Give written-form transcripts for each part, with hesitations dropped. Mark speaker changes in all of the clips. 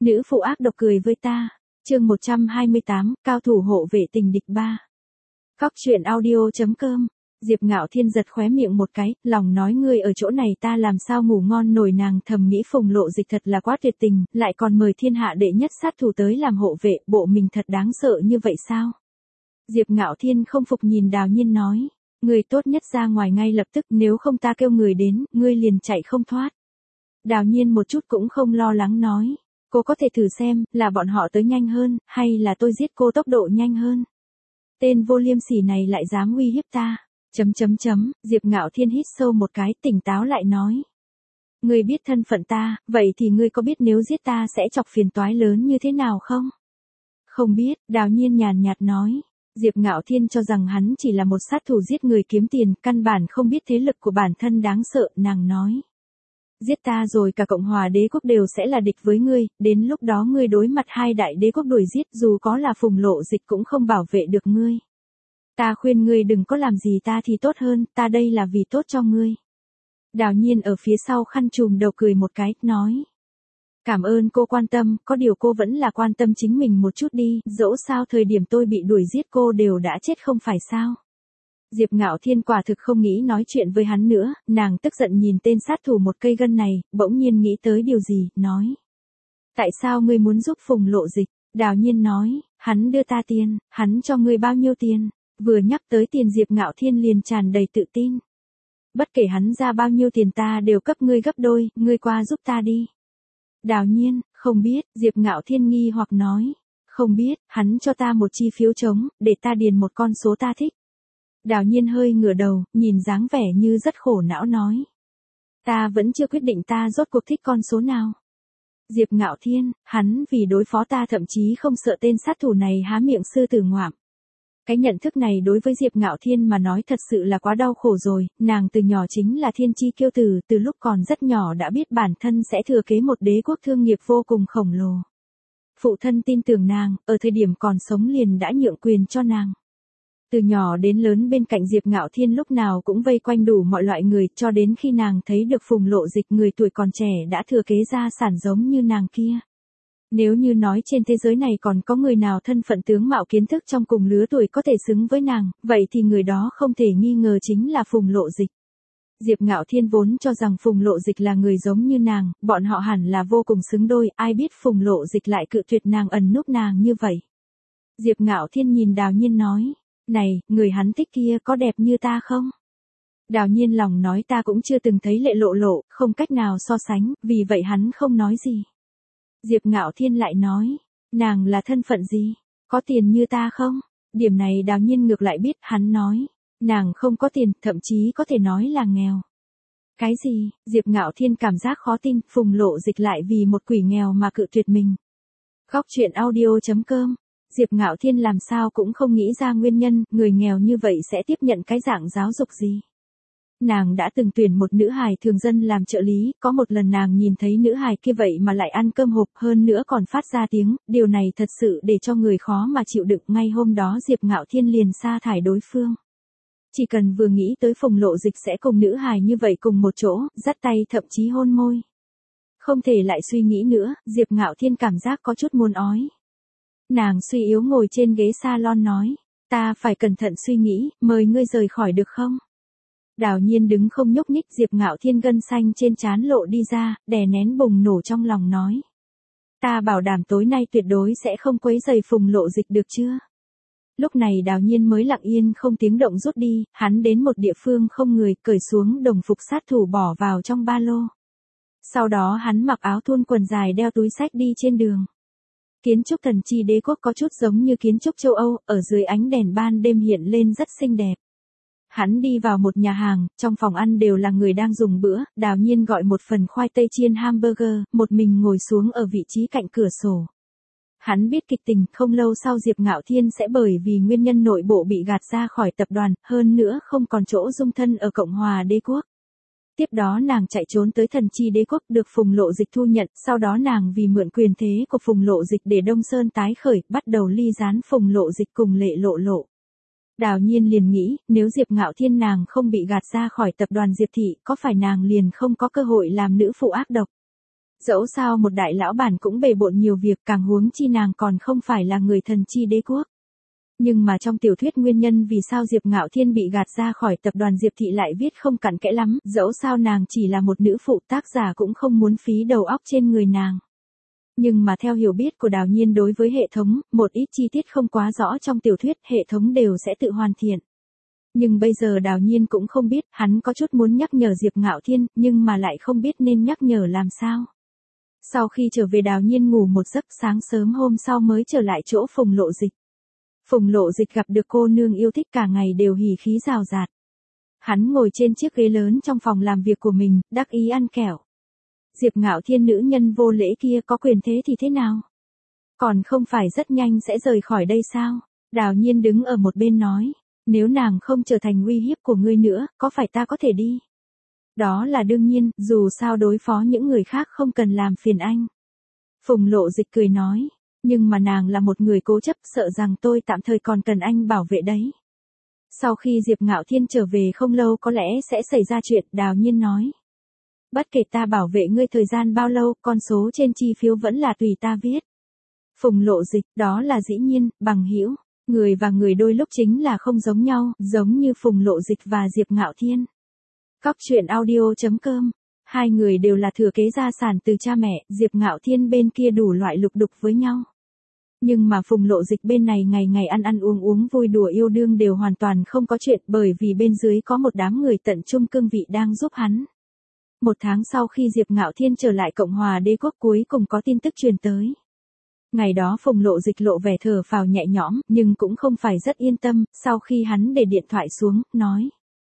Speaker 1: Nữ phụ ác độc cười với ta. Chương 128, cao thủ hộ vệ tình địch 3. Cóc truyện audio.com. Diệp Ngạo Thiên giật khóe miệng một cái, lòng nói ngươi ở chỗ này ta làm sao ngủ ngon nổi, nàng thầm nghĩ Phùng Lộ Dịch thật là quá tuyệt tình, lại còn mời thiên hạ đệ nhất sát thủ tới làm hộ vệ, bộ mình thật đáng sợ như vậy sao? Diệp Ngạo Thiên không phục nhìn Đào Nhiên nói, ngươi tốt nhất ra ngoài ngay lập tức, nếu không ta kêu người đến, ngươi liền chạy không thoát. Đào Nhiên một chút cũng không lo lắng nói, cô có thể thử xem, là bọn họ tới nhanh hơn, hay là tôi giết cô tốc độ nhanh hơn. Tên vô liêm sỉ này lại dám uy hiếp ta. Diệp Ngạo Thiên hít sâu một cái, tỉnh táo lại nói. Ngươi biết thân phận ta, vậy thì ngươi có biết nếu giết ta sẽ chọc phiền toái lớn như thế nào không? Không biết, Đào Nhiên nhàn nhạt nói. Diệp Ngạo Thiên cho rằng hắn chỉ là một sát thủ giết người kiếm tiền, căn bản không biết thế lực của bản thân đáng sợ, nàng nói. Giết ta rồi cả Cộng hòa đế quốc đều sẽ là địch với ngươi, đến lúc đó ngươi đối mặt hai đại đế quốc đuổi giết, dù có là Phùng Lộ Dịch cũng không bảo vệ được ngươi. Ta khuyên ngươi đừng có làm gì ta thì tốt hơn, ta đây là vì tốt cho ngươi. Đào Nhiên ở phía sau khăn trùm đầu cười một cái, nói. Cảm ơn cô quan tâm, có điều cô vẫn là quan tâm chính mình một chút đi, dẫu sao thời điểm tôi bị đuổi giết cô đều đã chết không phải sao. Diệp Ngạo Thiên quả thực không nghĩ nói chuyện với hắn nữa, nàng tức giận nhìn tên sát thủ một cây gân này, bỗng nhiên nghĩ tới điều gì, nói. Tại sao ngươi muốn giúp Phùng Lộ Dịch? Đào Nhiên nói, hắn đưa ta tiền, hắn cho ngươi bao nhiêu tiền? Vừa nhắc tới tiền Diệp Ngạo Thiên liền tràn đầy tự tin. Bất kể hắn ra bao nhiêu tiền ta đều cấp ngươi gấp đôi, ngươi qua giúp ta đi. Đào Nhiên, không biết, Diệp Ngạo Thiên nghi hoặc nói. Không biết, hắn cho ta một chi phiếu trống, để ta điền một con số ta thích. Đào Nhiên hơi ngửa đầu, nhìn dáng vẻ như rất khổ não nói. Ta vẫn chưa quyết định ta rốt cuộc thích con số nào. Diệp Ngạo Thiên, hắn vì đối phó ta thậm chí không sợ tên sát thủ này há miệng sư tử ngoạm. Cái nhận thức này đối với Diệp Ngạo Thiên mà nói thật sự là quá đau khổ rồi, nàng từ nhỏ chính là thiên chi kiêu tử, từ lúc còn rất nhỏ đã biết bản thân sẽ thừa kế một đế quốc thương nghiệp vô cùng khổng lồ. Phụ thân tin tưởng nàng, ở thời điểm còn sống liền đã nhượng quyền cho nàng. Từ nhỏ đến lớn bên cạnh Diệp Ngạo Thiên lúc nào cũng vây quanh đủ mọi loại người, cho đến khi nàng thấy được Phùng Lộ Dịch, người tuổi còn trẻ đã thừa kế gia sản giống như nàng kia. Nếu như nói trên thế giới này còn có người nào thân phận tướng mạo kiến thức trong cùng lứa tuổi có thể xứng với nàng, vậy thì người đó không thể nghi ngờ chính là Phùng Lộ Dịch. Diệp Ngạo Thiên vốn cho rằng Phùng Lộ Dịch là người giống như nàng, bọn họ hẳn là vô cùng xứng đôi, ai biết Phùng Lộ Dịch lại cự tuyệt nàng, ẩn núp nàng như vậy. Diệp Ngạo Thiên nhìn Đào Nhiên nói, này, người hắn thích kia có đẹp như ta không? Đào Nhiên lòng nói ta cũng chưa từng thấy lệ lộ lộ, không cách nào so sánh, vì vậy hắn không nói gì. Diệp Ngạo Thiên lại nói, nàng là thân phận gì? Có tiền như ta không? Điểm này Đào Nhiên ngược lại biết, hắn nói, nàng không có tiền, thậm chí có thể nói là nghèo. Cái gì? Diệp Ngạo Thiên cảm giác khó tin, Phùng Lộ Dịch lại vì một quỷ nghèo mà cự tuyệt mình. Cóc truyện audio.com. Diệp Ngạo Thiên làm sao cũng không nghĩ ra nguyên nhân, người nghèo như vậy sẽ tiếp nhận cái dạng giáo dục gì. Nàng đã từng tuyển một nữ hài thường dân làm trợ lý, có một lần nàng nhìn thấy nữ hài kia vậy mà lại ăn cơm hộp, hơn nữa còn phát ra tiếng, điều này thật sự để cho người khó mà chịu đựng. Ngay hôm đó Diệp Ngạo Thiên liền sa thải đối phương. Chỉ cần vừa nghĩ tới Phùng Lộ Dịch sẽ cùng nữ hài như vậy cùng một chỗ, dắt tay thậm chí hôn môi. Không thể lại suy nghĩ nữa, Diệp Ngạo Thiên cảm giác có chút muốn ói. Nàng suy yếu ngồi trên ghế salon nói, ta phải cẩn thận suy nghĩ, mời ngươi rời khỏi được không? Đào Nhiên đứng không nhúc nhích, Diệp Ngạo Thiên gân xanh trên trán lộ đi ra, đè nén bùng nổ trong lòng nói. Ta bảo đảm tối nay tuyệt đối sẽ không quấy rầy Phùng Lộ Dịch được chưa? Lúc này Đào Nhiên mới lặng yên không tiếng động rút đi, hắn đến một địa phương không người, cởi xuống đồng phục sát thủ bỏ vào trong ba lô. Sau đó hắn mặc áo thun quần dài đeo túi xách đi trên đường. Kiến trúc thần chi đế quốc có chút giống như kiến trúc châu Âu, ở dưới ánh đèn ban đêm hiện lên rất xinh đẹp. Hắn đi vào một nhà hàng, trong phòng ăn đều là người đang dùng bữa, Đào Nhiên gọi một phần khoai tây chiên hamburger, một mình ngồi xuống ở vị trí cạnh cửa sổ. Hắn biết kịch tình, không lâu sau Diệp Ngạo Thiên sẽ bởi vì nguyên nhân nội bộ bị gạt ra khỏi tập đoàn, hơn nữa không còn chỗ dung thân ở Cộng hòa đế quốc. Tiếp đó nàng chạy trốn tới thần chi đế quốc, được Phùng Lộ Dịch thu nhận, sau đó nàng vì mượn quyền thế của Phùng Lộ Dịch để Đông Sơn tái khởi, bắt đầu ly gián Phùng Lộ Dịch cùng Lệ Lộ Lộ. Đào Nhiên liền nghĩ, nếu Diệp Ngạo Thiên nàng không bị gạt ra khỏi tập đoàn Diệp Thị, có phải nàng liền không có cơ hội làm nữ phụ ác độc. Dẫu sao một đại lão bản cũng bề bộn nhiều việc, càng huống chi nàng còn không phải là người thần chi đế quốc. Nhưng mà trong tiểu thuyết nguyên nhân vì sao Diệp Ngạo Thiên bị gạt ra khỏi tập đoàn Diệp Thị lại viết không cặn kẽ lắm, dẫu sao nàng chỉ là một nữ phụ, tác giả cũng không muốn phí đầu óc trên người nàng. Nhưng mà theo hiểu biết của Đào Nhiên đối với hệ thống, một ít chi tiết không quá rõ trong tiểu thuyết, hệ thống đều sẽ tự hoàn thiện. Nhưng bây giờ Đào Nhiên cũng không biết, hắn có chút muốn nhắc nhở Diệp Ngạo Thiên, nhưng mà lại không biết nên nhắc nhở làm sao. Sau khi trở về Đào Nhiên ngủ một giấc, sáng sớm hôm sau mới trở lại chỗ Phùng Lộ Dịch. Phùng Lộ Dịch gặp được cô nương yêu thích cả ngày đều hỉ khí rào rạt. Hắn ngồi trên chiếc ghế lớn trong phòng làm việc của mình, đắc ý ăn kẹo. Diệp Ngạo Thiên nữ nhân vô lễ kia có quyền thế thì thế nào? Còn không phải rất nhanh sẽ rời khỏi đây sao? Đào Nhiên đứng ở một bên nói, nếu nàng không trở thành uy hiếp của ngươi nữa, có phải ta có thể đi? Đó là đương nhiên, dù sao đối phó những người khác không cần làm phiền anh. Phùng Lộ Dịch cười nói, nhưng mà nàng là một người cố chấp, sợ rằng tôi tạm thời còn cần anh bảo vệ đấy. Sau khi Diệp Ngạo Thiên trở về không lâu có lẽ sẽ xảy ra chuyện, Đào Nhiên nói. Bất kể ta bảo vệ ngươi thời gian bao lâu, con số trên chi phiếu vẫn là tùy ta viết. Phùng Lộ Dịch, đó là dĩ nhiên, bằng hữu, người và người đôi lúc chính là không giống nhau, giống như Phùng Lộ Dịch và Diệp Ngạo Thiên. Cóc truyện audio.com, hai người đều là thừa kế gia sản từ cha mẹ, Diệp Ngạo Thiên bên kia đủ loại lục đục với nhau. Nhưng mà Phùng Lộ Dịch bên này ngày ngày ăn uống vui đùa yêu đương đều hoàn toàn không có chuyện, bởi vì bên dưới có một đám người tận trung cương vị đang giúp hắn. Một tháng sau khi Diệp Ngạo Thiên trở lại Cộng hòa Đế quốc cuối cùng có tin tức truyền tới. Ngày đó Phùng Lộ Dịch lộ vẻ thở phào nhẹ nhõm, nhưng cũng không phải rất yên tâm, sau khi hắn để điện thoại xuống, nói.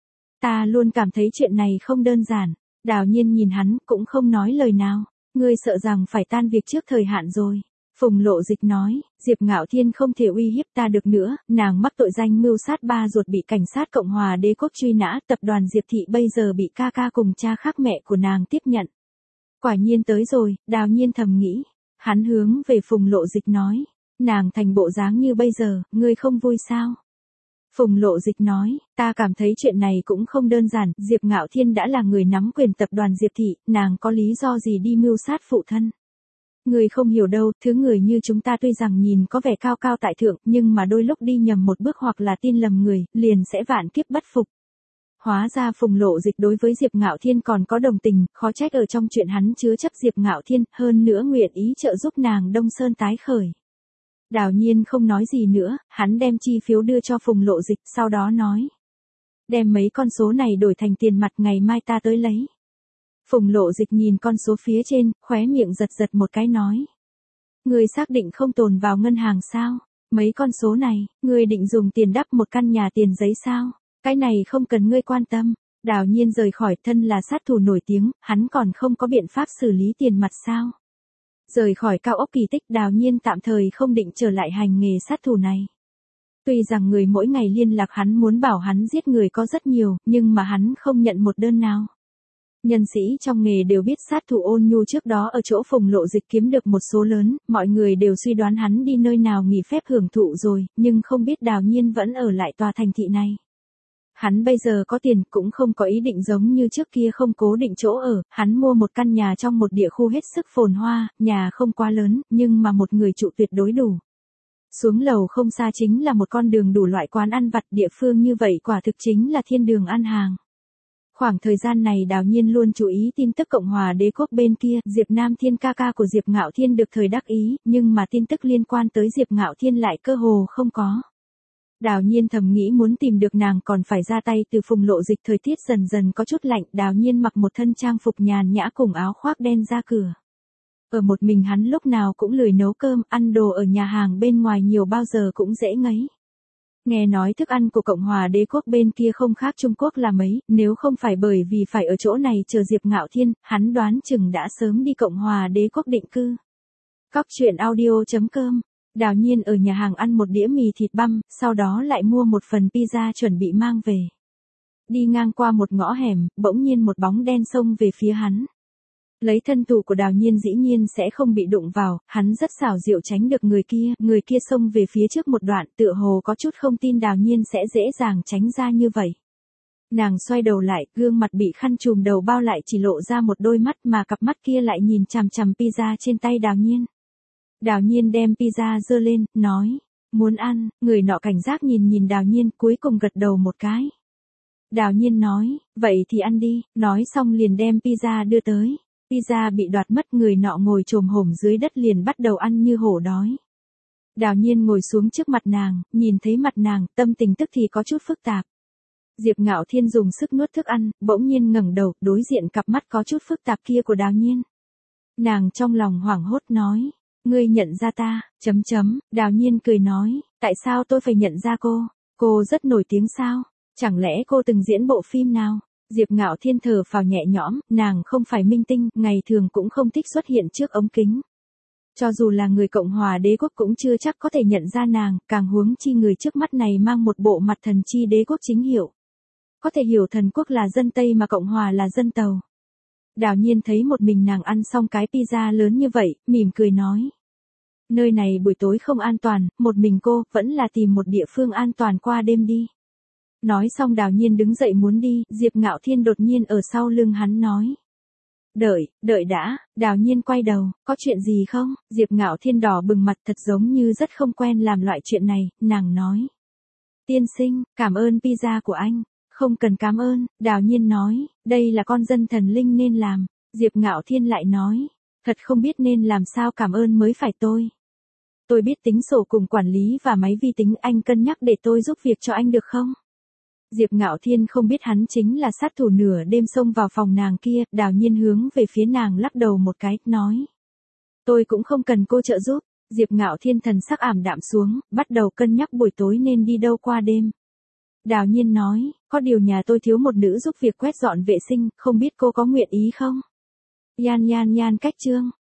Speaker 1: Ta luôn cảm thấy chuyện này không đơn giản. Đào Nhiên nhìn hắn, cũng không nói lời nào. Ngươi sợ rằng phải tan việc trước thời hạn rồi. Phùng Lộ Dịch nói, Diệp Ngạo Thiên không thể uy hiếp ta được nữa, nàng mắc tội danh mưu sát ba ruột bị cảnh sát Cộng hòa Đế quốc truy nã, tập đoàn Diệp Thị bây giờ bị ca ca cùng cha khác mẹ của nàng tiếp nhận. Quả nhiên tới rồi, Đào Nhiên thầm nghĩ. Hắn hướng về Phùng Lộ Dịch nói, nàng thành bộ dáng như bây giờ, ngươi không vui sao? Phùng Lộ Dịch nói, ta cảm thấy chuyện này cũng không đơn giản, Diệp Ngạo Thiên đã là người nắm quyền tập đoàn Diệp Thị, nàng có lý do gì đi mưu sát phụ thân? Người không hiểu đâu, thứ người như chúng ta tuy rằng nhìn có vẻ cao cao tại thượng, nhưng mà đôi lúc đi nhầm một bước hoặc là tin lầm người, liền sẽ vạn kiếp bất phục. Hóa ra Phùng Lộ Dịch đối với Diệp Ngạo Thiên còn có đồng tình, khó trách ở trong chuyện hắn chứa chấp Diệp Ngạo Thiên, hơn nữa nguyện ý trợ giúp nàng Đông Sơn tái khởi. Đào Nhiên không nói gì nữa, hắn đem chi phiếu đưa cho Phùng Lộ Dịch, sau đó nói. Đem mấy con số này đổi thành tiền mặt, ngày mai ta tới lấy. Phùng Lộ Dịch nhìn con số phía trên, khóe miệng giật giật một cái nói. Ngươi xác định không tồn vào ngân hàng sao? Mấy con số này, ngươi định dùng tiền đắp một căn nhà tiền giấy sao? Cái này không cần ngươi quan tâm. Đào Nhiên rời khỏi, thân là sát thủ nổi tiếng, hắn còn không có biện pháp xử lý tiền mặt sao? Rời khỏi cao ốc Kỳ Tích, Đào Nhiên tạm thời không định trở lại hành nghề sát thủ này. Tuy rằng người mỗi ngày liên lạc hắn muốn bảo hắn giết người có rất nhiều, nhưng mà hắn không nhận một đơn nào. Nhân sĩ trong nghề đều biết sát thủ Ôn Nhu trước đó ở chỗ Phùng Lộ Dịch kiếm được một số lớn, mọi người đều suy đoán hắn đi nơi nào nghỉ phép hưởng thụ rồi, nhưng không biết Đào Nhiên vẫn ở lại tòa thành thị này. Hắn bây giờ có tiền, cũng không có ý định giống như trước kia không cố định chỗ ở, hắn mua một căn nhà trong một địa khu hết sức phồn hoa, nhà không quá lớn, nhưng mà một người trụ tuyệt đối đủ. Xuống lầu không xa chính là một con đường đủ loại quán ăn vặt, địa phương như vậy quả thực chính là thiên đường ăn hàng. Khoảng thời gian này Đào Nhiên luôn chú ý tin tức Cộng hòa Đế quốc bên kia, Diệp Nam Thiên ca ca của Diệp Ngạo Thiên được thời đắc ý, nhưng mà tin tức liên quan tới Diệp Ngạo Thiên lại cơ hồ không có. Đào Nhiên thầm nghĩ muốn tìm được nàng còn phải ra tay từ Phùng Lộ Dịch. Thời tiết dần dần có chút lạnh, Đào Nhiên mặc một thân trang phục nhàn nhã cùng áo khoác đen ra cửa. Ở một mình hắn lúc nào cũng lười nấu cơm, ăn đồ ở nhà hàng bên ngoài nhiều bao giờ cũng dễ ngấy. Nghe nói thức ăn của Cộng hòa Đế quốc bên kia không khác Trung Quốc là mấy, nếu không phải bởi vì phải ở chỗ này chờ Diệp Ngạo Thiên, hắn đoán chừng đã sớm đi Cộng hòa Đế quốc định cư. Cóc truyện audio.com. Đào Nhiên ở nhà hàng ăn một đĩa mì thịt băm, sau đó lại mua một phần pizza chuẩn bị mang về. Đi ngang qua một ngõ hẻm, bỗng nhiên một bóng đen xông về phía hắn. Lấy thân thủ của Đào Nhiên dĩ nhiên sẽ không bị đụng vào, hắn rất xảo diệu tránh được người kia xông về phía trước một đoạn, tựa hồ có chút không tin Đào Nhiên sẽ dễ dàng tránh ra như vậy. Nàng xoay đầu lại, gương mặt bị khăn trùm đầu bao lại chỉ lộ ra một đôi mắt mà cặp mắt kia lại nhìn chằm chằm pizza trên tay Đào Nhiên. Đào Nhiên đem pizza giơ lên, nói, muốn ăn, người nọ cảnh giác nhìn nhìn Đào Nhiên cuối cùng gật đầu một cái. Đào Nhiên nói, vậy thì ăn đi, nói xong liền đem pizza đưa tới. Pizza bị đoạt mất, người nọ ngồi chồm hổm dưới đất liền bắt đầu ăn như hổ đói. Đào Nhiên ngồi xuống trước mặt nàng, nhìn thấy mặt nàng, tâm tình tức thì có chút phức tạp. Diệp Ngạo Thiên dùng sức nuốt thức ăn, bỗng nhiên ngẩng đầu, đối diện cặp mắt có chút phức tạp kia của Đào Nhiên. Nàng trong lòng hoảng hốt nói, ngươi nhận ra ta, Đào Nhiên cười nói, tại sao tôi phải nhận ra cô rất nổi tiếng sao, chẳng lẽ cô từng diễn bộ phim nào? Diệp Ngạo Thiên thở phào nhẹ nhõm, nàng không phải minh tinh, ngày thường cũng không thích xuất hiện trước ống kính. Cho dù là người Cộng hòa đế quốc cũng chưa chắc có thể nhận ra nàng, càng huống chi người trước mắt này mang một bộ mặt thần chi đế quốc chính hiệu. Có thể hiểu thần quốc là dân Tây mà Cộng hòa là dân Tàu. Đào Nhiên thấy một mình nàng ăn xong cái pizza lớn như vậy, mỉm cười nói. Nơi này buổi tối không an toàn, một mình cô, vẫn là tìm một địa phương an toàn qua đêm đi. Nói xong Đào Nhiên đứng dậy muốn đi, Diệp Ngạo Thiên đột nhiên ở sau lưng hắn nói. Đợi đã, Đào Nhiên quay đầu, có chuyện gì không? Diệp Ngạo Thiên đỏ bừng mặt thật giống như rất không quen làm loại chuyện này, nàng nói. Tiên sinh, cảm ơn pizza của anh. Không cần cảm ơn, Đào Nhiên nói, đây là con dân thần linh nên làm. Diệp Ngạo Thiên lại nói, thật không biết nên làm sao cảm ơn mới phải tôi. Tôi biết tính sổ cùng quản lý và máy vi tính, anh cân nhắc để tôi giúp việc cho anh được không? Diệp Ngạo Thiên không biết hắn chính là sát thủ nửa đêm xông vào phòng nàng kia, Đào Nhiên hướng về phía nàng lắc đầu một cái, nói. Tôi cũng không cần cô trợ giúp. Diệp Ngạo Thiên thần sắc ảm đạm xuống, bắt đầu cân nhắc buổi tối nên đi đâu qua đêm. Đào Nhiên nói, có điều nhà tôi thiếu một nữ giúp việc quét dọn vệ sinh, không biết cô có nguyện ý không? Yan cách chương.